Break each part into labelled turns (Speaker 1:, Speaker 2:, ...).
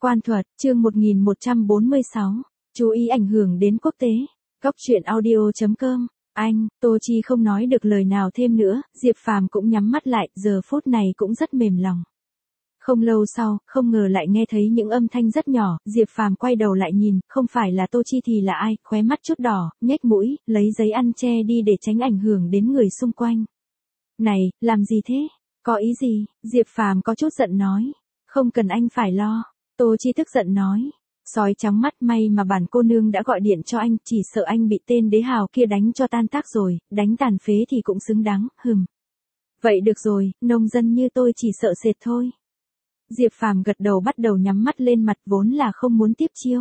Speaker 1: Quan thuật, chương 1146. Chú ý ảnh hưởng đến quốc tế. Góc truyện audio.com. Anh, Tô Chi không nói được lời nào thêm nữa, Diệp Phàm cũng nhắm mắt lại, giờ phút này cũng rất mềm lòng. Không lâu sau, không ngờ lại nghe thấy những âm thanh rất nhỏ, Diệp Phàm quay đầu lại nhìn, không phải là Tô Chi thì là ai, khóe mắt chút đỏ, nhếch mũi, lấy giấy ăn che đi để tránh ảnh hưởng đến người xung quanh. Này, làm gì thế? Có ý gì? Diệp Phàm có chút giận nói. Không cần anh phải lo. Tô Chi tức giận nói. Sói trắng mắt, may mà bản cô nương đã gọi điện cho anh, chỉ sợ anh bị tên đế hào kia đánh cho tan tác rồi, đánh tàn phế thì cũng xứng đáng, Vậy được rồi, nông dân như tôi chỉ sợ sệt thôi. Diệp Phàm gật đầu bắt đầu nhắm mắt lên mặt vốn là không muốn tiếp chiêu.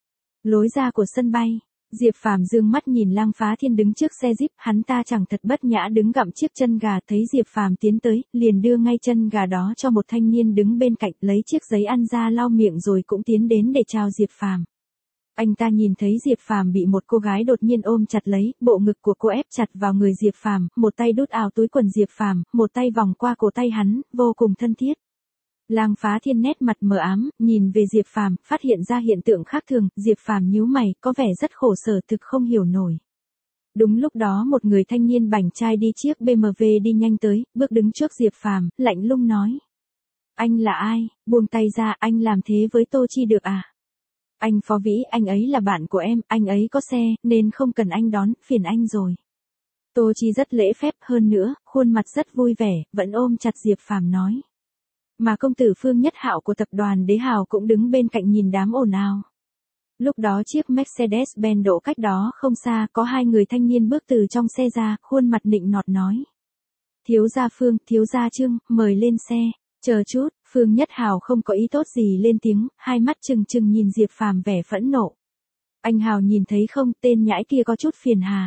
Speaker 1: Lối ra của sân bay, Diệp Phàm dương mắt nhìn Lang Phá Thiên đứng trước xe Jeep, hắn ta chẳng thật bất nhã đứng gặm chiếc chân gà, thấy Diệp Phàm tiến tới, liền đưa ngay chân gà đó cho một thanh niên đứng bên cạnh, lấy chiếc giấy ăn ra lau miệng rồi cũng tiến đến để chào Diệp Phàm. Anh ta nhìn thấy Diệp Phàm bị một cô gái đột nhiên ôm chặt lấy, bộ ngực của cô ép chặt vào người Diệp Phàm, một tay đút áo túi quần Diệp Phàm, một tay vòng qua cổ tay hắn, vô cùng thân thiết. Lang Phá Thiên nét mặt mờ ám, nhìn về Diệp Phàm, phát hiện ra hiện tượng khác thường, Diệp Phàm nhíu mày, có vẻ rất khổ sở, thực không hiểu nổi. Đúng lúc đó một người thanh niên bảnh trai đi chiếc BMW đi nhanh tới, bước đứng trước Diệp Phàm, lạnh lùng nói: "Anh là ai? Buông tay ra, anh làm thế với Tô Chi được à? Anh Phó Vĩ, anh ấy là bạn của em, anh ấy có xe, nên không cần anh đón, phiền anh rồi." Tô Chi rất lễ phép, hơn nữa, khuôn mặt rất vui vẻ, vẫn ôm chặt Diệp Phàm nói. Mà công tử Phương Nhất Hạo của tập đoàn Đế Hào cũng đứng bên cạnh nhìn đám ồn ào. Lúc đó chiếc Mercedes-Benz đỗ cách đó không xa, có hai người thanh niên bước từ trong xe ra, khuôn mặt nịnh nọt nói: "Thiếu gia Phương, thiếu gia Trương, mời lên xe." "Chờ chút." Phương Nhất Hào không có ý tốt gì lên tiếng, hai mắt trừng trừng nhìn Diệp Phàm vẻ phẫn nộ. "Anh Hào nhìn thấy không, tên nhãi kia có chút phiền hà."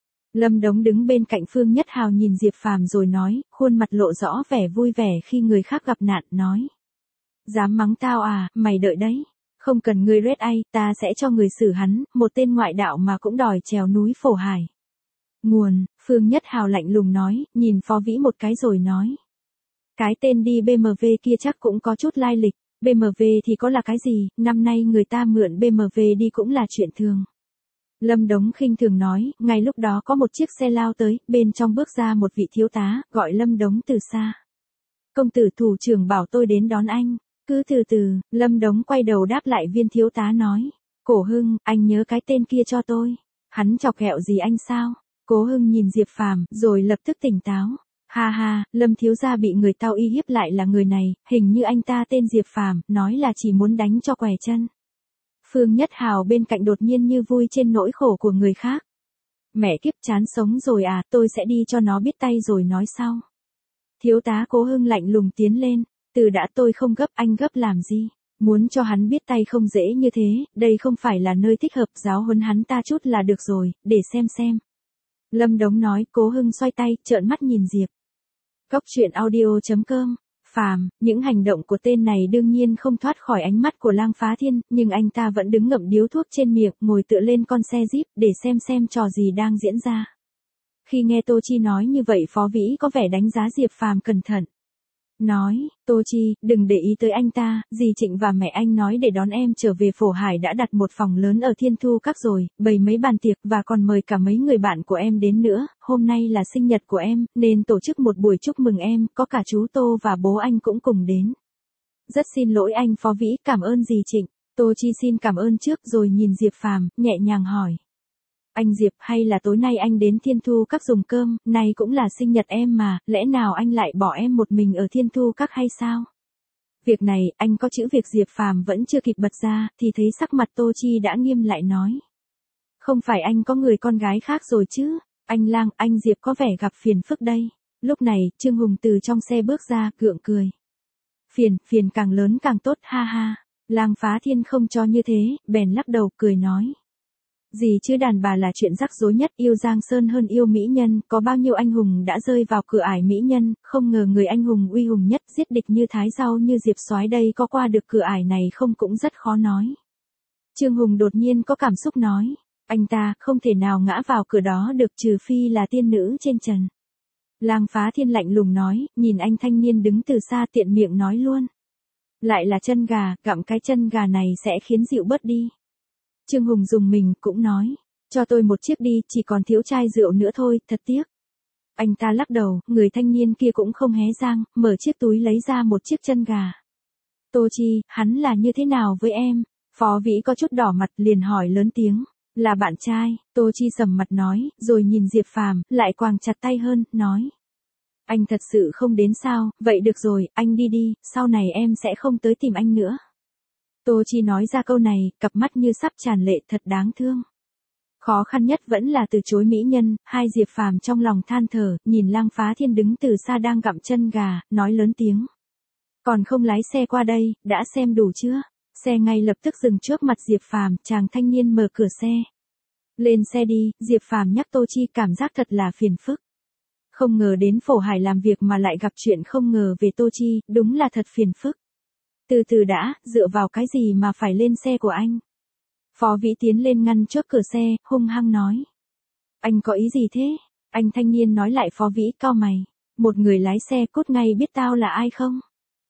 Speaker 1: Lâm Đống đứng bên cạnh Phương Nhất Hào nhìn Diệp Phàm rồi nói, khuôn mặt lộ rõ vẻ vui vẻ khi người khác gặp nạn, nói: "Dám mắng tao à, mày đợi đấy. Không cần ngươi rết ai, ta sẽ cho người xử hắn, một tên ngoại đạo mà cũng đòi trèo núi Phổ Hải." Nguồn, Phương Nhất Hào lạnh lùng nói, nhìn Phó Vĩ một cái rồi nói: "Cái tên đi BMW kia chắc cũng có chút lai lịch, BMW thì có là cái gì, năm nay người ta mượn BMW đi cũng là chuyện thường." Lâm Đống khinh thường nói, ngay lúc đó có một chiếc xe lao tới, bên trong bước ra một vị thiếu tá, gọi Lâm Đống từ xa. "Công tử thủ trưởng bảo tôi đến đón anh." "Cứ từ từ." Lâm Đống quay đầu đáp lại viên thiếu tá nói. "Cổ Hưng, anh nhớ cái tên kia cho tôi. Hắn chọc ghẹo gì anh sao?" Cố Hưng nhìn Diệp Phàm, rồi lập tức tỉnh táo. "Ha ha, Lâm thiếu gia bị người tao uy hiếp lại là người này, hình như anh ta tên Diệp Phàm, nói là chỉ muốn đánh cho què chân." Phương Nhất Hào bên cạnh đột nhiên như vui trên nỗi khổ của người khác. "Mẹ kiếp, chán sống rồi à, tôi sẽ đi cho nó biết tay rồi nói sau." Thiếu tá Cố Hưng lạnh lùng tiến lên. "Từ đã, tôi không gấp, anh gấp làm gì? Muốn cho hắn biết tay không dễ như thế, đây không phải là nơi thích hợp, giáo huấn hắn ta chút là được rồi, để xem." Lâm Đống nói. Cố Hưng xoay tay, trợn mắt nhìn Diệp. Góc truyện audio.com. Phàm, những hành động của tên này đương nhiên không thoát khỏi ánh mắt của Lang Phá Thiên, nhưng anh ta vẫn đứng ngậm điếu thuốc trên miệng, ngồi tựa lên con xe Jeep, để xem trò gì đang diễn ra. Khi nghe Tô Chi nói như vậy, Phó Vĩ có vẻ đánh giá Diệp Phàm cẩn thận. Nói: "Tô Chi, đừng để ý tới anh ta, dì Trịnh và mẹ anh nói để đón em trở về Phổ Hải đã đặt một phòng lớn ở Thiên Thu Các rồi, bày mấy bàn tiệc và còn mời cả mấy người bạn của em đến nữa, hôm nay là sinh nhật của em, nên tổ chức một buổi chúc mừng em, có cả chú Tô và bố anh cũng cùng đến." "Rất xin lỗi anh Phó Vĩ, cảm ơn dì Trịnh." Tô Chi xin cảm ơn trước rồi nhìn Diệp Phàm, nhẹ nhàng hỏi: "Anh Diệp, hay là tối nay anh đến Thiên Thu Các dùng cơm, nay cũng là sinh nhật em mà, lẽ nào anh lại bỏ em một mình ở Thiên Thu Các hay sao?" Việc này, anh có chữ việc Diệp Phàm vẫn chưa kịp bật ra, thì thấy sắc mặt Tô Chi đã nghiêm lại nói: "Không phải anh có người con gái khác rồi chứ? Anh Lang, anh Diệp có vẻ gặp phiền phức đây." Lúc này, Trương Hùng từ trong xe bước ra, gượng cười. Phiền càng lớn càng tốt, ha ha." Lang Phá Thiên không cho như thế, bèn lắc đầu cười nói: "Gì chứ, đàn bà là chuyện rắc rối nhất, yêu Giang Sơn hơn yêu mỹ nhân, có bao nhiêu anh hùng đã rơi vào cửa ải mỹ nhân, không ngờ người anh hùng uy hùng nhất, giết địch như Thái Rau như Diệp Soái đây có qua được cửa ải này không cũng rất khó nói." Trương Hùng đột nhiên có cảm xúc nói: "Anh ta không thể nào ngã vào cửa đó được, trừ phi là tiên nữ trên trần." Lang Phá Thiên lạnh lùng nói, nhìn anh thanh niên đứng từ xa tiện miệng nói luôn: Lại là chân gà, gặm cái chân gà này sẽ khiến dịu bớt đi. Trương Hùng dùng mình cũng nói, cho tôi một chiếc đi, chỉ còn thiếu chai rượu nữa thôi, thật tiếc. Anh ta lắc đầu, người thanh niên kia cũng không hé răng, mở chiếc túi lấy ra một chiếc chân gà. Tô Chi, hắn là như thế nào với em? Phó Vĩ có chút đỏ mặt liền hỏi lớn tiếng, là bạn trai. Tô Chi sầm mặt nói, rồi nhìn Diệp Phàm, lại quàng chặt tay hơn, nói. Anh thật sự không đến sao, vậy được rồi, anh đi đi, sau này em sẽ không tới tìm anh nữa. Tô Chi nói ra câu này, cặp mắt như sắp tràn lệ, thật đáng thương. Khó khăn nhất vẫn là từ chối mỹ nhân, hai Diệp Phàm trong lòng than thở, nhìn Lăng Phá Thiên đứng từ xa đang gặm chân gà, nói lớn tiếng. Còn không lái xe qua đây, đã xem đủ chưa? Xe ngay lập tức dừng trước mặt Diệp Phàm, chàng thanh niên mở cửa xe. Lên xe đi, Diệp Phàm nhắc Tô Chi, cảm giác thật là phiền phức. Không ngờ đến Phổ Hải làm việc mà lại gặp chuyện không ngờ về Tô Chi, đúng là thật phiền phức. Từ từ đã, dựa vào cái gì mà phải lên xe của anh? Phó Vĩ tiến lên ngăn trước cửa xe, hung hăng nói. Anh có ý gì thế? Anh thanh niên nói lại Phó Vĩ, cau mày. Một người lái xe cốt ngay biết tao là ai không?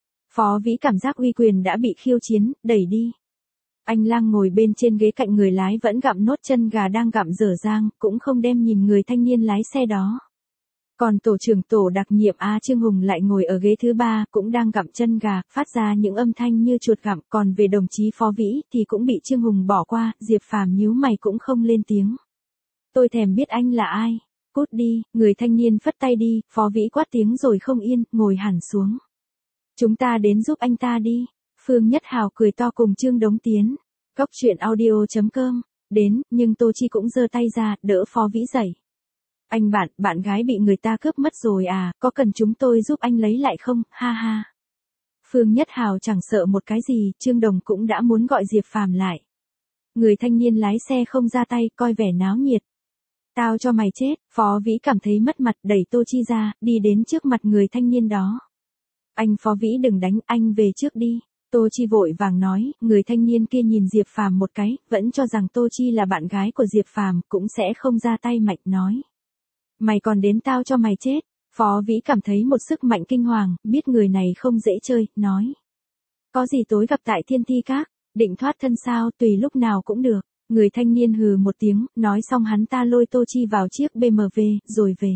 Speaker 1: Phó Vĩ cảm giác uy quyền đã bị khiêu chiến, đẩy đi. Anh Lang ngồi bên trên ghế cạnh người lái vẫn gặm nốt chân gà đang gặm dở dang, cũng không đem nhìn người thanh niên lái xe đó. Còn tổ trưởng tổ đặc nhiệm A Trương Hùng lại ngồi ở ghế thứ 3, cũng đang gặm chân gà, phát ra những âm thanh như chuột gặm, còn về đồng chí Phó Vĩ thì cũng bị Trương Hùng bỏ qua, Diệp Phàm nhíu mày cũng không lên tiếng. Tôi thèm biết anh là ai, cút đi, người thanh niên phất tay đi, Phó Vĩ quát tiếng rồi không yên, ngồi hẳn xuống. Chúng ta đến giúp anh ta đi. Phương Nhất Hào cười to cùng Trương Đống Tiến. Góc truyện audio.com. Đến, nhưng Tô Chi cũng giơ tay ra, đỡ Phó Vĩ dậy. Anh bạn gái bị người ta cướp mất rồi à, có cần chúng tôi giúp anh lấy lại không, ha ha. Phương Nhất Hào chẳng sợ một cái gì, Trương Đồng cũng đã muốn gọi Diệp Phàm lại. Người thanh niên lái xe không ra tay, coi vẻ náo nhiệt. Tao cho mày chết, Phó Vĩ cảm thấy mất mặt, đẩy Tô Chi ra, đi đến trước mặt người thanh niên đó. Anh Phó Vĩ đừng đánh, anh về trước đi. Tô Chi vội vàng nói, người thanh niên kia nhìn Diệp Phàm một cái, vẫn cho rằng Tô Chi là bạn gái của Diệp Phàm, cũng sẽ không ra tay mạnh nói. Mày còn đến tao cho mày chết. Phó Vĩ cảm thấy một sức mạnh kinh hoàng, biết người này không dễ chơi, nói. Có gì tối gặp tại Thiên Thi Các, định thoát thân sao, tùy lúc nào cũng được. Người thanh niên hừ một tiếng, nói xong hắn ta lôi Tô Chi vào chiếc BMW, rồi về.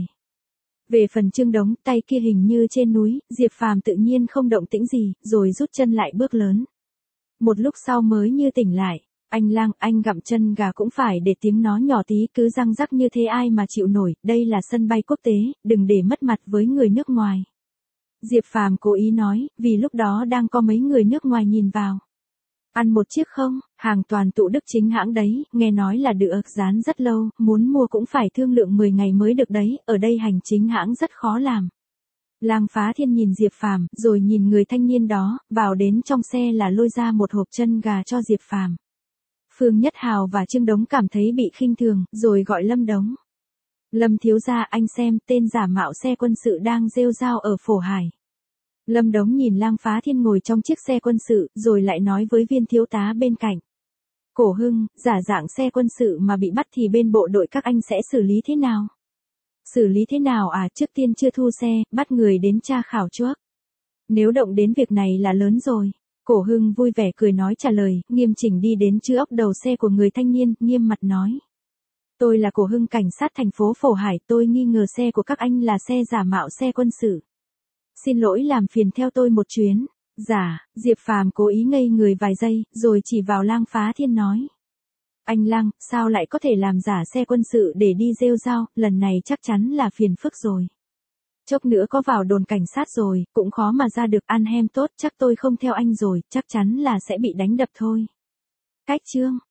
Speaker 1: Về phần Trương Đống, tay kia hình như trên núi, Diệp Phàm tự nhiên không động tĩnh gì, rồi rút chân lại bước lớn. Một lúc sau mới như tỉnh lại, anh Lang, anh gặm chân gà cũng phải để tiếng nó nhỏ tí, cứ răng rắc như thế ai mà chịu nổi, đây là sân bay quốc tế, đừng để mất mặt với người nước ngoài. Diệp Phàm cố ý nói, vì lúc đó đang có mấy người nước ngoài nhìn vào. Ăn một chiếc không, hàng toàn tụ Đức chính hãng đấy, nghe nói là được dán rất lâu, muốn mua cũng phải thương lượng 10 ngày mới được đấy, ở đây hành chính hãng rất khó làm. Lang Phá Thiên nhìn Diệp Phàm, rồi nhìn người thanh niên đó, vào đến trong xe là lôi ra một hộp chân gà cho Diệp Phàm. Phương Nhất Hào và Trương Đống cảm thấy bị khinh thường, rồi gọi Lâm Đống. Lâm thiếu gia, anh xem, tên giả mạo xe quân sự đang rêu rao ở Phổ Hải. Lâm Đống nhìn Lang Phá Thiên ngồi trong chiếc xe quân sự, rồi lại nói với viên thiếu tá bên cạnh. Cổ Hưng, giả dạng xe quân sự mà bị bắt thì bên bộ đội các anh sẽ xử lý thế nào? Xử lý thế nào à, trước tiên chưa thu xe, bắt người đến tra khảo trước. Nếu động đến việc này là lớn rồi. Cổ Hưng vui vẻ cười nói trả lời, nghiêm chỉnh đi đến chữ ốc đầu xe của người thanh niên, nghiêm mặt nói. Tôi là Cổ Hưng, cảnh sát thành phố Phổ Hải, tôi nghi ngờ xe của các anh là xe giả mạo xe quân sự. Xin lỗi, làm phiền theo tôi một chuyến. Giả, Diệp Phàm cố ý ngây người vài giây, rồi chỉ vào Lang Phá Thiên nói. Anh Lang, sao lại có thể làm giả xe quân sự để đi rêu rao, lần này chắc chắn là phiền phức rồi. Chốc nữa có vào đồn cảnh sát rồi, cũng khó mà ra được, ăn hem tốt, chắc tôi không theo anh rồi, chắc chắn là sẽ bị đánh đập thôi. Cách chương.